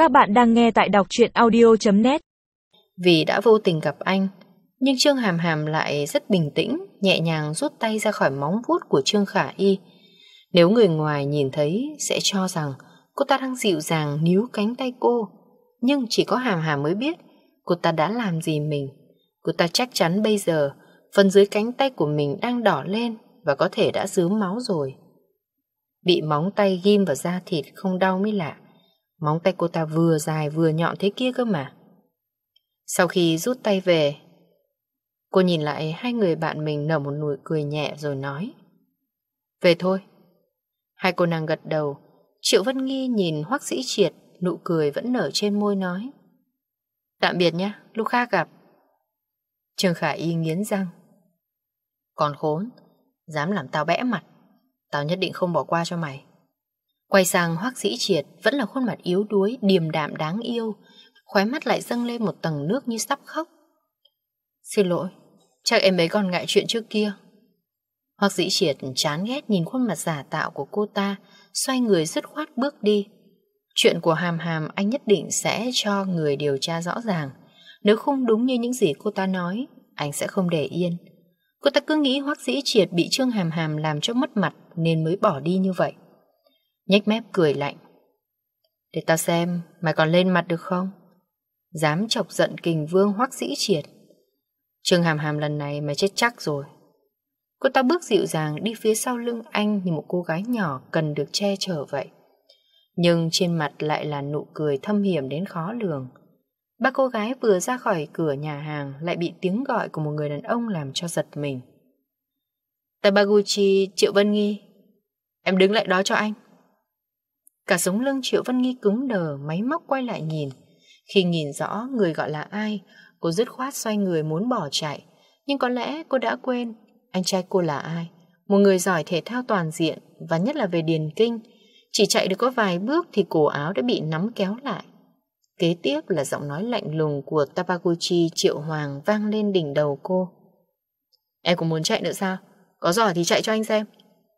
Các bạn đang nghe tại đọc truyện audio.net. Vì đã vô tình gặp anh, nhưng Trương Hàm Hàm lại rất bình tĩnh, nhẹ nhàng rút tay ra khỏi móng vuốt của Trương Khả Y. Nếu người ngoài nhìn thấy sẽ cho rằng cô ta đang dịu dàng níu cánh tay cô, nhưng chỉ có Hàm Hàm mới biết cô ta đã làm gì mình. Cô ta chắc chắn bây giờ phần dưới cánh tay của mình đang đỏ lên và có thể đã rướm máu rồi. Bị móng tay ghim vào da thịt không đau mới lạ. Móng tay cô ta vừa dài vừa nhọn thế kia cơ mà. Sau khi rút tay về, cô nhìn lại hai người bạn mình nở một nụ cười nhẹ rồi nói: về thôi. Hai cô nàng gật đầu. Triệu Vân Nghi nhìn Hoắc Dĩ Triệt, nụ cười vẫn nở trên môi nói: tạm biệt nhé, lúc khác gặp. Trương Khả Y nghiến răng: còn khốn, dám làm tao bẽ mặt, tao nhất định không bỏ qua cho mày. Quay sang Hoắc Dĩ Triệt, vẫn là khuôn mặt yếu đuối, điềm đạm đáng yêu, khóe mắt lại dâng lên một tầng nước như sắp khóc. Xin lỗi, chắc em ấy còn ngại chuyện trước kia. Hoắc Dĩ Triệt chán ghét nhìn khuôn mặt giả tạo của cô ta, xoay người dứt khoát bước đi. Chuyện của Hàm Hàm anh nhất định sẽ cho người điều tra rõ ràng. Nếu không đúng như những gì cô ta nói, anh sẽ không để yên. Cô ta cứ nghĩ Hoắc Dĩ Triệt bị Trương Hàm Hàm làm cho mất mặt nên mới bỏ đi như vậy. Nhếch mép cười lạnh: để tao xem mày còn lên mặt được không? Dám chọc giận kình vương Hoắc Dĩ Triệt, Trương Hàm Hàm lần này mày chết chắc rồi. Cô ta bước dịu dàng đi phía sau lưng anh như một cô gái nhỏ cần được che chở vậy. Nhưng trên mặt lại là nụ cười thâm hiểm đến khó lường. Ba cô gái vừa ra khỏi cửa nhà hàng lại bị tiếng gọi của một người đàn ông làm cho giật mình. Tabaguchi, Triệu Vân Nghi, em đứng lại đó cho anh. Cả sống lưng Triệu Vân Nghi cứng đờ, máy móc quay lại nhìn. Khi nhìn rõ người gọi là ai, cô dứt khoát xoay người muốn bỏ chạy. Nhưng có lẽ cô đã quên anh trai cô là ai. Một người giỏi thể thao toàn diện, và nhất là về điền kinh. Chỉ chạy được có vài bước thì cổ áo đã bị nắm kéo lại. Kế tiếp là giọng nói lạnh lùng của Tabaguchi Triệu Hoàng vang lên đỉnh đầu cô. Em cũng muốn chạy nữa sao? Có giỏi thì chạy cho anh xem.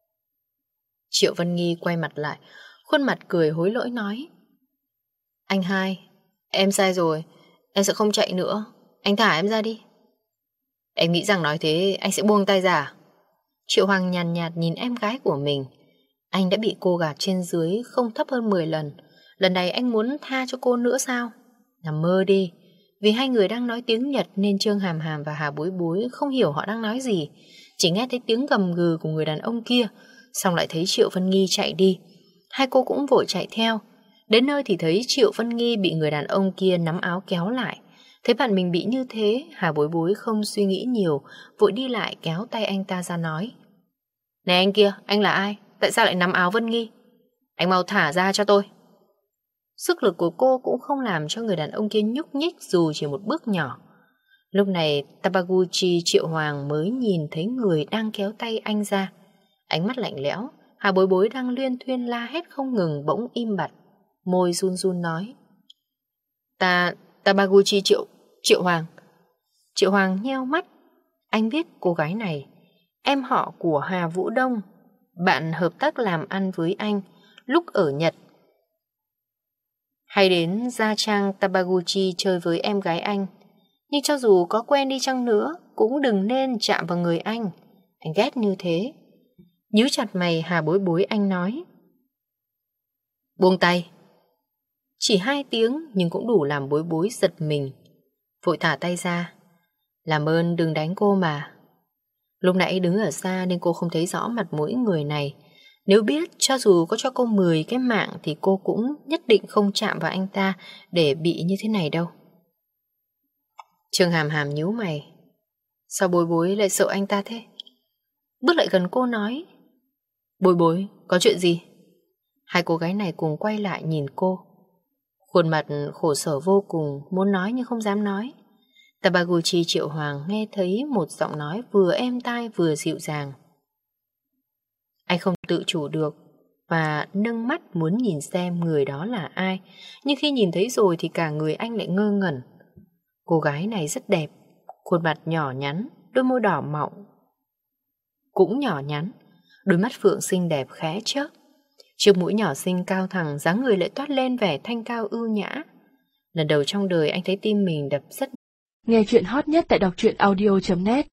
Triệu Vân Nghi quay mặt lại, khuôn mặt cười hối lỗi nói: anh hai, em sai rồi, em sẽ không chạy nữa, anh thả em ra đi. Em nghĩ rằng nói thế anh sẽ buông tay ra? Triệu Hoàng nhàn nhạt nhìn em gái của mình. Anh đã bị cô gạt trên dưới không thấp hơn 10 lần. Lần này anh muốn tha cho cô nữa sao? Nằm mơ đi. Vì hai người đang nói tiếng Nhật nên Trương Hàm Hàm và Hà Bối Bối không hiểu họ đang nói gì. Chỉ nghe thấy tiếng gầm gừ của người đàn ông kia, xong lại thấy Triệu Vân Nghi chạy đi. Hai cô cũng vội chạy theo. Đến nơi thì thấy Triệu Vân Nghi bị người đàn ông kia nắm áo kéo lại. Thấy bạn mình bị như thế, Hà Bối Bối không suy nghĩ nhiều, vội đi lại kéo tay anh ta ra nói: này anh kia, anh là ai? Tại sao lại nắm áo Vân Nghi? Anh mau thả ra cho tôi. Sức lực của cô cũng không làm cho người đàn ông kia nhúc nhích dù chỉ một bước nhỏ. Lúc này Tabaguchi Triệu Hoàng mới nhìn thấy người đang kéo tay anh ra. Ánh mắt lạnh lẽo. Hà Bối Bối đang luyên thuyên la hét không ngừng bỗng im bặt, môi run run nói: Tabaguchi Triệu Hoàng. Triệu Hoàng nheo mắt. Anh biết cô gái này, em họ của Hà Vũ Đông, bạn hợp tác làm ăn với anh lúc ở Nhật, hay đến Gia Trang Tabaguchi chơi với em gái anh. Nhưng cho dù có quen đi chăng nữa cũng đừng nên chạm vào người anh ghét như thế. Nhíu chặt mày, Hà Bối Bối anh nói: buông tay. Chỉ 2 tiếng nhưng cũng đủ làm Bối Bối giật mình, vội thả tay ra. Làm ơn đừng đánh cô mà. Lúc nãy đứng ở xa nên cô không thấy rõ mặt mũi người này. Nếu biết cho dù có cho cô 10 cái mạng thì cô cũng nhất định không chạm vào anh ta để bị như thế này đâu. Trương Hàm Hàm nhíu mày. Sao Bối Bối lại sợ anh ta thế? Bước lại gần cô nói: Bối Bối, có chuyện gì? Hai cô gái này cùng quay lại nhìn cô. Khuôn mặt khổ sở vô cùng, muốn nói nhưng không dám nói. Tabaguchi Triệu Hoàng nghe thấy một giọng nói vừa êm tai vừa dịu dàng. Anh không tự chủ được và nâng mắt muốn nhìn xem người đó là ai. Nhưng khi nhìn thấy rồi thì cả người anh lại ngơ ngẩn. Cô gái này rất đẹp, khuôn mặt nhỏ nhắn, đôi môi đỏ mọng cũng nhỏ nhắn, đôi mắt phượng xinh đẹp khẽ chớp. Chiếc mũi nhỏ xinh cao thẳng, dáng người lại toát lên vẻ thanh cao ưu nhã. Lần đầu trong đời anh thấy tim mình đập rất. Nghe chuyện hot nhất tại đọc truyện audio.net